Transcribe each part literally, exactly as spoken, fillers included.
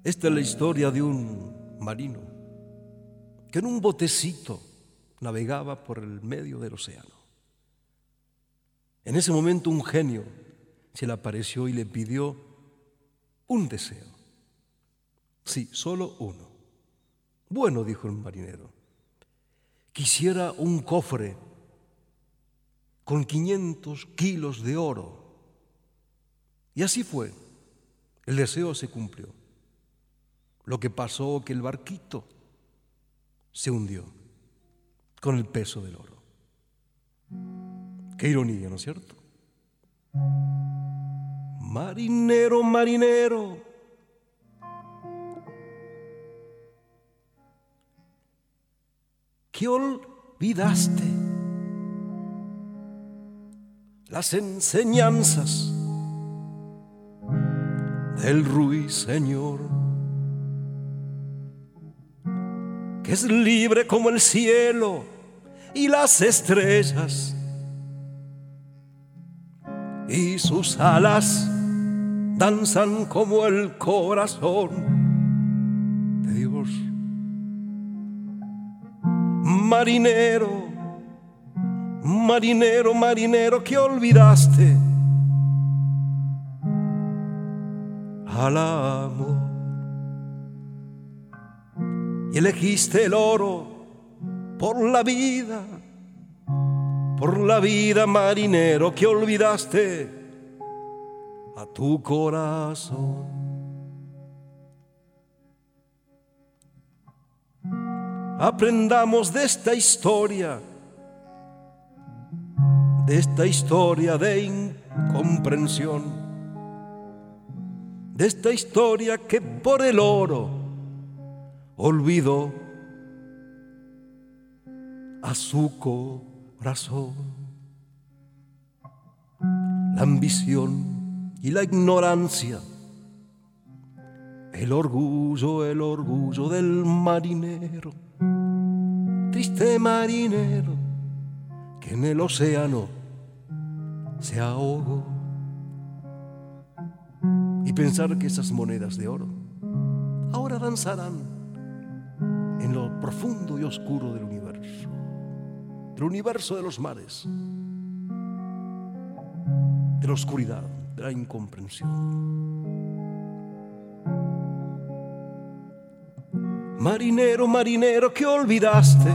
Esta es la historia de un marino que en un botecito navegaba por el medio del océano. En ese momento un genio se le apareció y le pidió un deseo. Sí, solo uno. Bueno, dijo el marinero, quisiera un cofre con quinientos kilos de oro. Y así fue. El deseo se cumplió. Lo que pasó que el barquito se hundió con el peso del oro. Qué ironía, ¿no es cierto? Marinero, marinero, ¿qué olvidaste? Las enseñanzas del ruiseñor, que es libre como el cielo y las estrellas, y sus alas danzan como el corazón de Dios. Marinero, marinero, marinero, ¿qué olvidaste? Al amor, y elegiste el oro por la vida, por la vida, marinero, que olvidaste a tu corazón. Aprendamos de esta historia, de esta historia de incomprensión, de esta historia que por el oro olvidó a su corazón. La ambición y la ignorancia, el orgullo, el orgullo del marinero, triste marinero que en el océano se ahogó. Y pensar que esas monedas de oro ahora danzarán en lo profundo y oscuro del universo, del universo de los mares, de la oscuridad, de la incomprensión. Marinero, marinero, ¿qué olvidaste?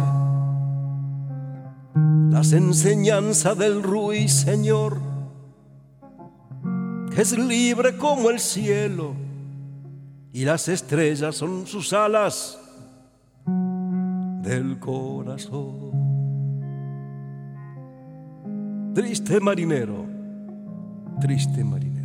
Las enseñanzas del ruiseñor, que es libre como el cielo y las estrellas son sus alas del corazón. Triste marinero, triste marinero.